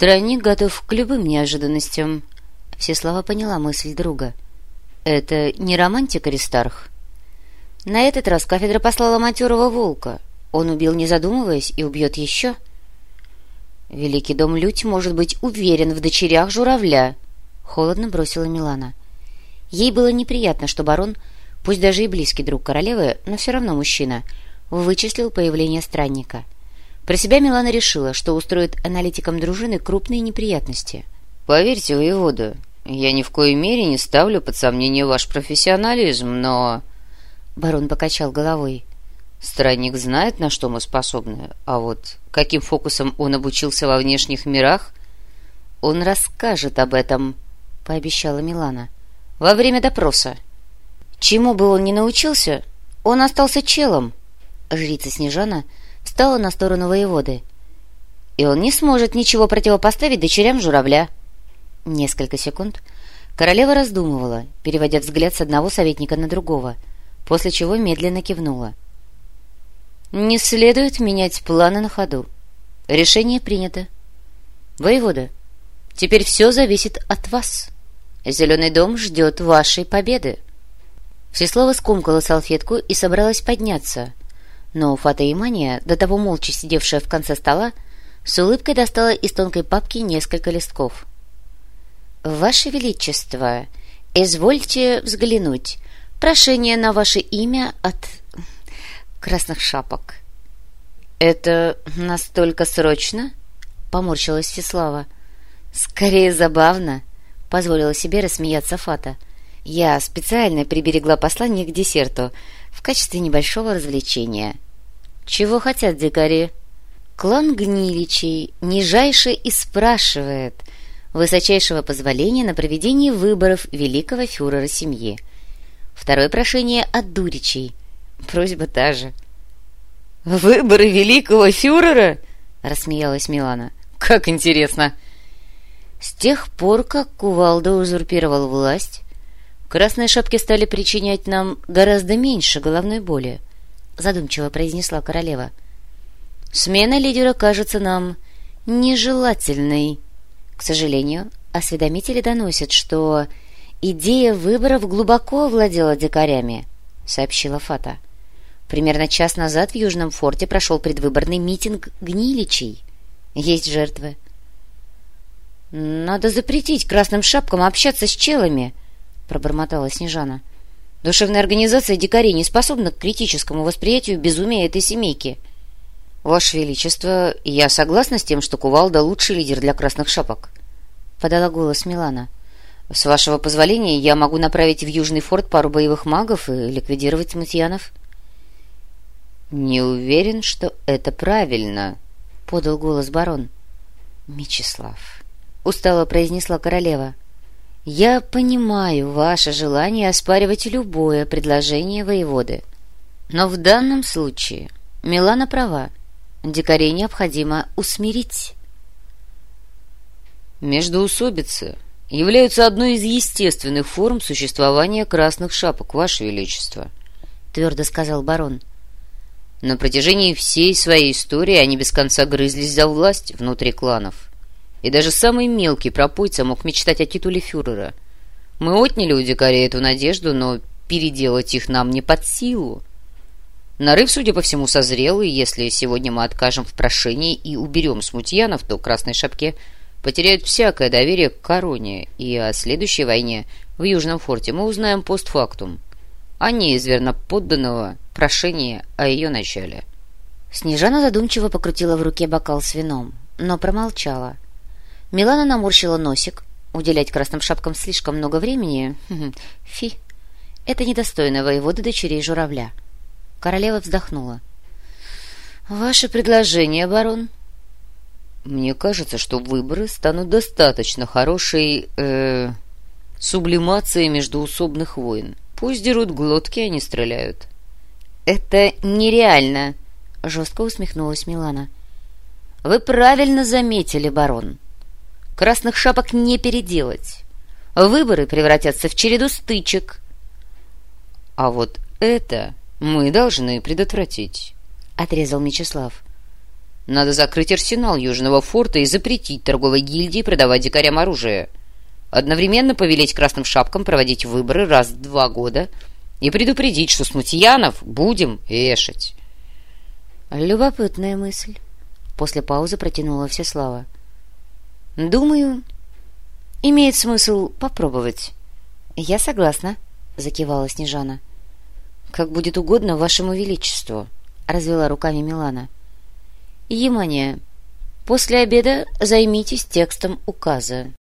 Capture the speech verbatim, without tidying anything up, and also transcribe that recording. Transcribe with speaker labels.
Speaker 1: Странник готов к любым неожиданностям. Всеслава поняла мысль друга. Это не романтик, Аристарх? На этот раз кафедра послала матерого волка. Он убил, не задумываясь, и убьет еще. Великий дом Лють может быть уверен в дочерях журавля, холодно бросила Милана. Ей было неприятно, что барон, пусть даже и близкий друг королевы, но все равно мужчина, вычислил появление странника. Про себя Милана решила, что устроит аналитикам дружины крупные неприятности. «Поверьте, воевода, я ни в коей мере не ставлю под сомнение ваш профессионализм, но...» Барон покачал головой. «Странник знает, на что мы способны, а вот каким фокусом он обучился во внешних мирах, он расскажет об этом», — пообещала Милана. «Во время допроса. Чему бы он ни научился, он остался челом». Жрица Снежана встала на сторону воеводы. «И он не сможет ничего противопоставить дочерям журавля». Несколько секунд королева раздумывала, переводя взгляд с одного советника на другого, после чего медленно кивнула. «Не следует менять планы на ходу. Решение принято. Воевода, теперь все зависит от вас. Зеленый дом ждет вашей победы». Всеслава скомкала салфетку и собралась подняться, но Фата Имания, до того молча сидевшая в конце стола, с улыбкой достала из тонкой папки несколько листков. «Ваше Величество, извольте взглянуть. Прошение на ваше имя от красных шапок». «Это настолько срочно?» — поморщилась Всеслава. «Скорее забавно», — позволила себе рассмеяться Фата. «Я специально приберегла послание к десерту в качестве небольшого развлечения». «Чего хотят дикари?» «Клан Гниличей нижайше и спрашивает высочайшего позволения на проведение выборов великого фюрера семьи. Второе прошение от Дуричей. Просьба та же». «Выборы великого фюрера?» — рассмеялась Милана. «Как интересно!» «С тех пор, как Кувалда узурпировал власть, красные шапки стали причинять нам гораздо меньше головной боли», — задумчиво произнесла королева. «Смена лидера кажется нам нежелательной. К сожалению, осведомители доносят, что идея выборов глубоко овладела дикарями», — сообщила Фата. «Примерно час назад в Южном форте прошел предвыборный митинг гниличей. Есть жертвы». «Надо запретить красным шапкам общаться с челами», — пробормотала Снежана. «Душевная организация дикарей не способна к критическому восприятию безумия этой семейки». «Ваше Величество, я согласна с тем, что Кувалда лучший лидер для красных шапок», — подала голос Милана. «С вашего позволения я могу направить в Южный форт пару боевых магов и ликвидировать смутьянов». «Не уверен, что это правильно», — подал голос барон. «Мечислав», — устало произнесла королева, — «я понимаю ваше желание оспаривать любое предложение воеводы. Но в данном случае Милана права. Дикарей необходимо усмирить». «Междоусобицы являются одной из естественных форм существования красных шапок, Ваше Величество», — твердо сказал барон. «На протяжении всей своей истории они без конца грызлись за власть внутри кланов. И даже самый мелкий пропойца мог мечтать о титуле фюрера. Мы отняли у дикарей эту надежду, но переделать их нам не под силу. Нарыв, судя по всему, созрел, и если сегодня мы откажем в прошении и уберем смутьянов, то красной шапке потеряют всякое доверие к короне, и о следующей войне в Южном форте мы узнаем постфактум, а не из верноподданного прошения о ее начале». Снежана задумчиво покрутила в руке бокал с вином, но промолчала. Милана наморщила носик. Уделять красным шапкам слишком много времени? Фи! Это недостойно воеводы дочерей журавля. Королева вздохнула. «Ваше предложение, барон?» «Мне кажется, что выборы станут достаточно хорошей э, сублимацией междоусобных войн. Пусть дерут глотки, а не стреляют». «Это нереально!» — жестко усмехнулась Милана. «Вы правильно заметили, барон. Красных шапок не переделать. Выборы превратятся в череду стычек». «А вот это мы должны предотвратить», — отрезал Мечислав.
Speaker 2: Надо закрыть арсенал Южного форта и запретить торговой гильдии продавать дикарям оружие. Одновременно повелеть красным шапкам проводить выборы раз в два года и предупредить, что смутьянов будем вешать.
Speaker 1: Любопытная мысль. После паузы протянула Всеслава. Думаю, имеет смысл попробовать. Я согласна, закивала Снежана. Как будет угодно вашему величеству, развела руками Милана. Емания, после обеда займитесь текстом указа.